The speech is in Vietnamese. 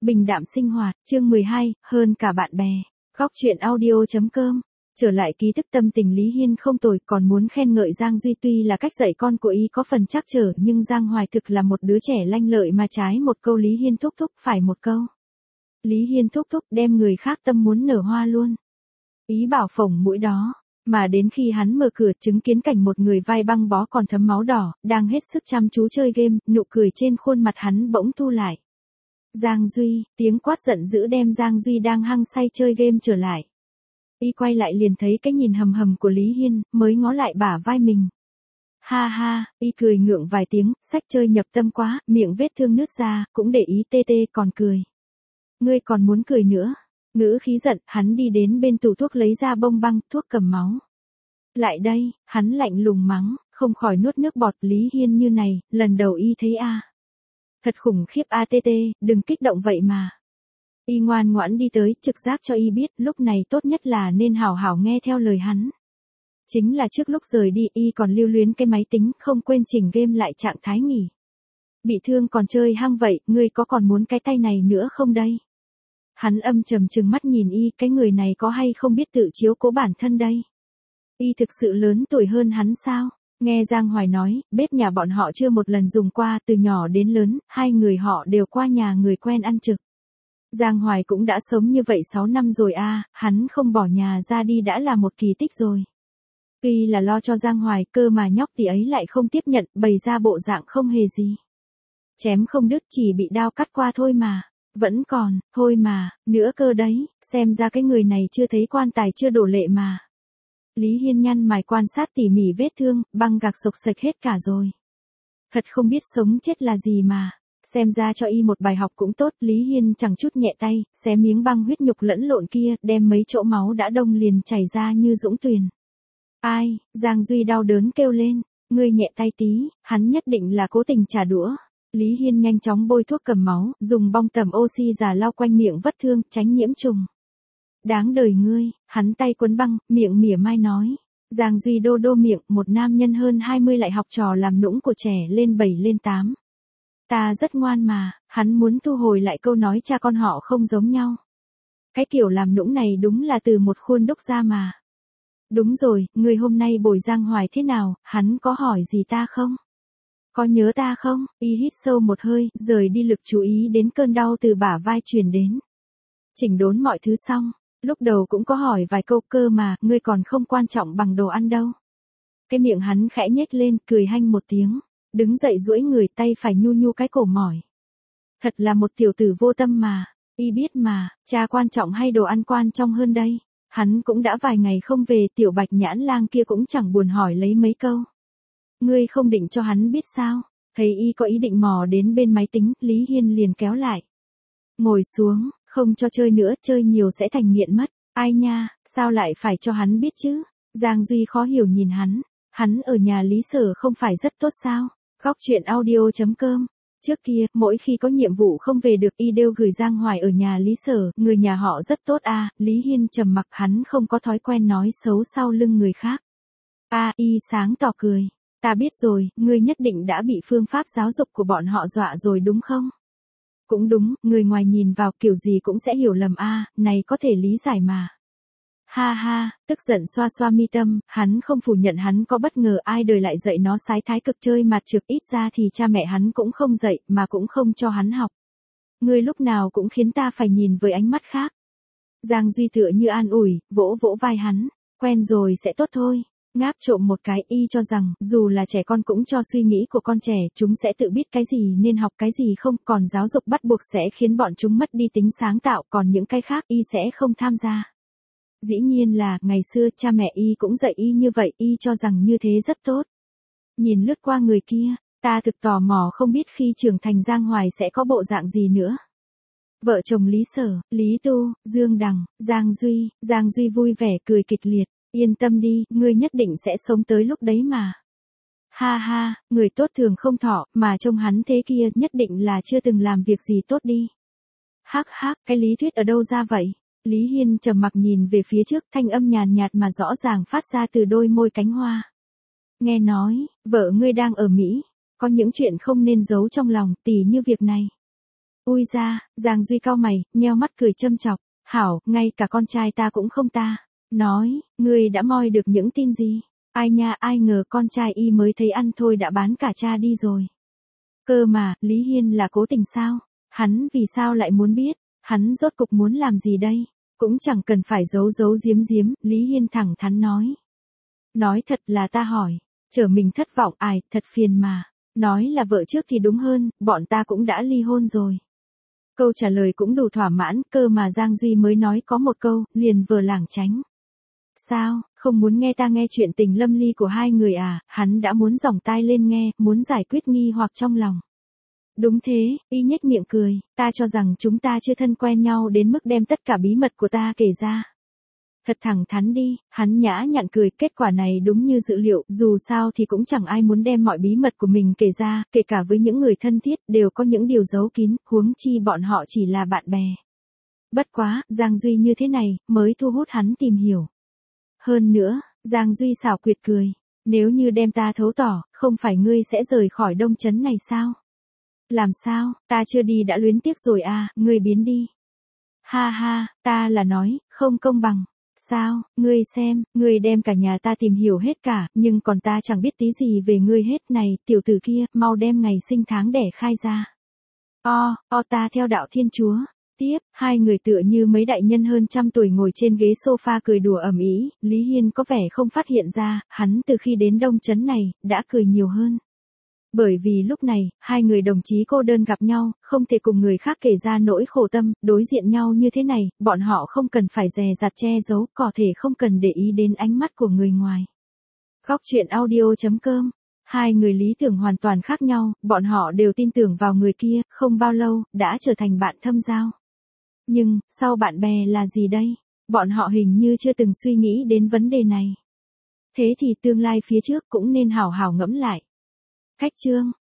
Bình đạm sinh hoạt, chương 12, hơn cả bạn bè. Góc truyện audio.com. Trở lại ký tức tâm tình Lý Hiên không tồi, còn muốn khen ngợi Giang Duy, tuy là cách dạy con của y có phần trắc trở, nhưng Giang Hoài thực là một đứa trẻ lanh lợi mà trái một câu Lý Hiên thúc thúc, phải một câu Lý Hiên thúc thúc đem người khác tâm muốn nở hoa luôn. Ý bảo phổng mũi đó. Mà đến khi hắn mở cửa chứng kiến cảnh một người vai băng bó còn thấm máu đỏ, đang hết sức chăm chú chơi game, nụ cười trên khuôn mặt hắn bỗng thu lại. Giang Duy, tiếng quát giận dữ đem Giang Duy đang hăng say chơi game trở lại. Y quay lại liền thấy cái nhìn hầm hầm của Lý Hiên, mới ngó lại bả vai mình. Ha ha, y cười ngượng vài tiếng, sách chơi nhập tâm quá, miệng vết thương nứt ra, cũng để ý tê tê còn cười. Ngươi còn muốn cười nữa. Ngữ khí giận, hắn đi đến bên tủ thuốc lấy ra bông băng, thuốc cầm máu. Lại đây, hắn lạnh lùng mắng, không khỏi nuốt nước bọt. Lý Hiên như này, lần đầu y thấy a. Thật khủng khiếp ATT, đừng kích động vậy mà. Y ngoan ngoãn đi tới, trực giác cho y biết, lúc này tốt nhất là nên hảo hảo nghe theo lời hắn. Chính là trước lúc rời đi, y còn lưu luyến cái máy tính, không quên chỉnh game lại trạng thái nghỉ. Bị thương còn chơi hăng vậy, ngươi có còn muốn cái tay này nữa không đây? Hắn âm trầm trừng mắt nhìn y, cái người này có hay không biết tự chiếu cố bản thân đây? Y thực sự lớn tuổi hơn hắn sao? Nghe Giang Hoài nói, bếp nhà bọn họ chưa một lần dùng qua, từ nhỏ đến lớn, hai người họ đều qua nhà người quen ăn trực. Giang Hoài cũng đã sống như vậy 6 năm rồi a, hắn không bỏ nhà ra đi đã là một kỳ tích rồi. Tuy là lo cho Giang Hoài, cơ mà nhóc tỷ ấy lại không tiếp nhận, bày ra bộ dạng không hề gì. Chém không đứt, chỉ bị đao cắt qua thôi mà. Vẫn còn, thôi mà, nữa cơ đấy, xem ra cái người này chưa thấy quan tài chưa đổ lệ mà. Lý Hiên nhăn mày quan sát tỉ mỉ vết thương, băng gạc sộc sạch hết cả rồi. Thật không biết sống chết là gì mà. Xem ra cho y một bài học cũng tốt. Lý Hiên chẳng chút nhẹ tay, xé miếng băng huyết nhục lẫn lộn kia, đem mấy chỗ máu đã đông liền chảy ra như dũng tuyền. Ai, Giang Duy đau đớn kêu lên, ngươi nhẹ tay tí, hắn nhất định là cố tình trả đũa. Lý Hiên nhanh chóng bôi thuốc cầm máu, dùng bong tẩm oxy già lau quanh miệng vết thương, tránh nhiễm trùng. Đáng đời ngươi, hắn tay quấn băng, miệng mỉa mai nói. Giang Duy đô đô miệng, một nam nhân hơn 20 lại học trò làm nũng của trẻ lên 7 lên 8. Ta rất ngoan mà, hắn muốn thu hồi lại câu nói cha con họ không giống nhau. Cái kiểu làm nũng này đúng là từ một khuôn đúc ra mà. Đúng rồi, người hôm nay bồi Giang Hoài thế nào, hắn có hỏi gì ta không? Có nhớ ta không? Y hít sâu một hơi, rời đi lực chú ý đến cơn đau từ bả vai truyền đến. Chỉnh đốn mọi thứ xong, lúc đầu cũng có hỏi vài câu cơ mà, ngươi còn không quan trọng bằng đồ ăn đâu. Cái miệng hắn khẽ nhếch lên, cười hanh một tiếng, đứng dậy duỗi người, tay phải nhu nhu cái cổ mỏi. Thật là một tiểu tử vô tâm mà, y biết mà, cha quan trọng hay đồ ăn quan trọng hơn đây. Hắn cũng đã vài ngày không về, tiểu Bạch Nhãn Lang kia cũng chẳng buồn hỏi lấy mấy câu. Ngươi không định cho hắn biết sao? Thấy y có ý định mò đến bên máy tính, Lý Hiên liền kéo lại. Ngồi xuống, không cho chơi nữa, chơi nhiều sẽ thành nghiện mất. Ai nha, sao lại phải cho hắn biết chứ? Giang Duy khó hiểu nhìn hắn ở nhà Lý Sở không phải rất tốt sao? Góc truyện audio.com. Trước kia, mỗi khi có nhiệm vụ không về được y đều gửi Giang Hoài ở nhà Lý Sở, người nhà họ rất tốt a. Lý Hiên trầm mặc, hắn không có thói quen nói xấu sau lưng người khác. Y sáng tỏ cười. Ta biết rồi, ngươi nhất định đã bị phương pháp giáo dục của bọn họ dọa rồi đúng không? Cũng đúng, người ngoài nhìn vào kiểu gì cũng sẽ hiểu lầm này có thể lý giải mà. Ha ha, tức giận xoa xoa mi tâm, hắn không phủ nhận hắn có bất ngờ ai đời lại dạy nó sái thái cực chơi mặt trược, ít ra thì cha mẹ hắn cũng không dạy mà cũng không cho hắn học. Ngươi lúc nào cũng khiến ta phải nhìn với ánh mắt khác. Giang Duy tựa như an ủi, vỗ vỗ vai hắn, quen rồi sẽ tốt thôi. Ngáp trộm một cái, y cho rằng, dù là trẻ con cũng cho suy nghĩ của con trẻ, chúng sẽ tự biết cái gì nên học cái gì không, còn giáo dục bắt buộc sẽ khiến bọn chúng mất đi tính sáng tạo, còn những cái khác y sẽ không tham gia. Dĩ nhiên là, ngày xưa cha mẹ y cũng dạy y như vậy, y cho rằng như thế rất tốt. Nhìn lướt qua người kia, ta thực tò mò không biết khi trưởng thành Giang Hoài sẽ có bộ dạng gì nữa. Vợ chồng Lý Sở, Lý Tu, Dương Đằng, Giang Duy vui vẻ cười kịch liệt. Yên tâm đi, ngươi nhất định sẽ sống tới lúc đấy mà. Ha ha, người tốt thường không thọ, mà trông hắn thế kia nhất định là chưa từng làm việc gì tốt đi. Hắc hắc, cái lý thuyết ở đâu ra vậy? Lý Hiên trầm mặc nhìn về phía trước, thanh âm nhàn nhạt mà rõ ràng phát ra từ đôi môi cánh hoa. Nghe nói, vợ ngươi đang ở Mỹ, có những chuyện không nên giấu trong lòng, tỉ như việc này. Ui da, Giang Duy cau mày, nheo mắt cười châm chọc. Hảo, ngay cả con trai ta cũng không ta. Nói, ngươi đã moi được những tin gì? Ai nha, ai ngờ con trai y mới thấy ăn thôi đã bán cả cha đi rồi. Cơ mà, Lý Hiên là cố tình sao? Hắn vì sao lại muốn biết? Hắn rốt cục muốn làm gì đây? Cũng chẳng cần phải giấu giấu giếm giếm, Lý Hiên thẳng thắn nói. Nói thật là ta hỏi, chờ mình thất vọng ai, thật phiền mà. Nói là vợ trước thì đúng hơn, bọn ta cũng đã ly hôn rồi. Câu trả lời cũng đủ thỏa mãn, cơ mà Giang Duy mới nói có một câu, liền vờ lảng tránh. Sao, không muốn nghe ta nghe chuyện tình lâm ly của hai người à, hắn đã muốn giỏng tai lên nghe, muốn giải quyết nghi hoặc trong lòng. Đúng thế, y nhếch miệng cười, ta cho rằng chúng ta chưa thân quen nhau đến mức đem tất cả bí mật của ta kể ra. Thật thẳng thắn đi, hắn nhã nhặn cười, kết quả này đúng như dự liệu, dù sao thì cũng chẳng ai muốn đem mọi bí mật của mình kể ra, kể cả với những người thân thiết, đều có những điều giấu kín, huống chi bọn họ chỉ là bạn bè. Bất quá, Giang Duy như thế này, mới thu hút hắn tìm hiểu. Hơn nữa, Giang Duy xảo quyệt cười, nếu như đem ta thấu tỏ, không phải ngươi sẽ rời khỏi Đông Trấn này sao? Làm sao, ta chưa đi đã luyến tiếc rồi à, ngươi biến đi. Ha ha, ta là nói, không công bằng. Sao, ngươi xem, ngươi đem cả nhà ta tìm hiểu hết cả, nhưng còn ta chẳng biết tí gì về ngươi hết này, tiểu tử kia, mau đem ngày sinh tháng đẻ khai ra. Ta theo đạo Thiên Chúa. Tiếp, hai người tựa như mấy đại nhân hơn 100 tuổi ngồi trên ghế sofa cười đùa ầm ĩ, Lý Hiên có vẻ không phát hiện ra, hắn từ khi đến Đông Trấn này, đã cười nhiều hơn. Bởi vì lúc này, hai người đồng chí cô đơn gặp nhau, không thể cùng người khác kể ra nỗi khổ tâm, đối diện nhau như thế này, bọn họ không cần phải dè dặt che giấu, có thể không cần để ý đến ánh mắt của người ngoài. Góc truyện audio.com. Hai người lý tưởng hoàn toàn khác nhau, bọn họ đều tin tưởng vào người kia, không bao lâu, đã trở thành bạn thâm giao. Nhưng, sau bạn bè là gì đây? Bọn họ hình như chưa từng suy nghĩ đến vấn đề này. Thế thì tương lai phía trước cũng nên hảo hảo ngẫm lại. Khách chương.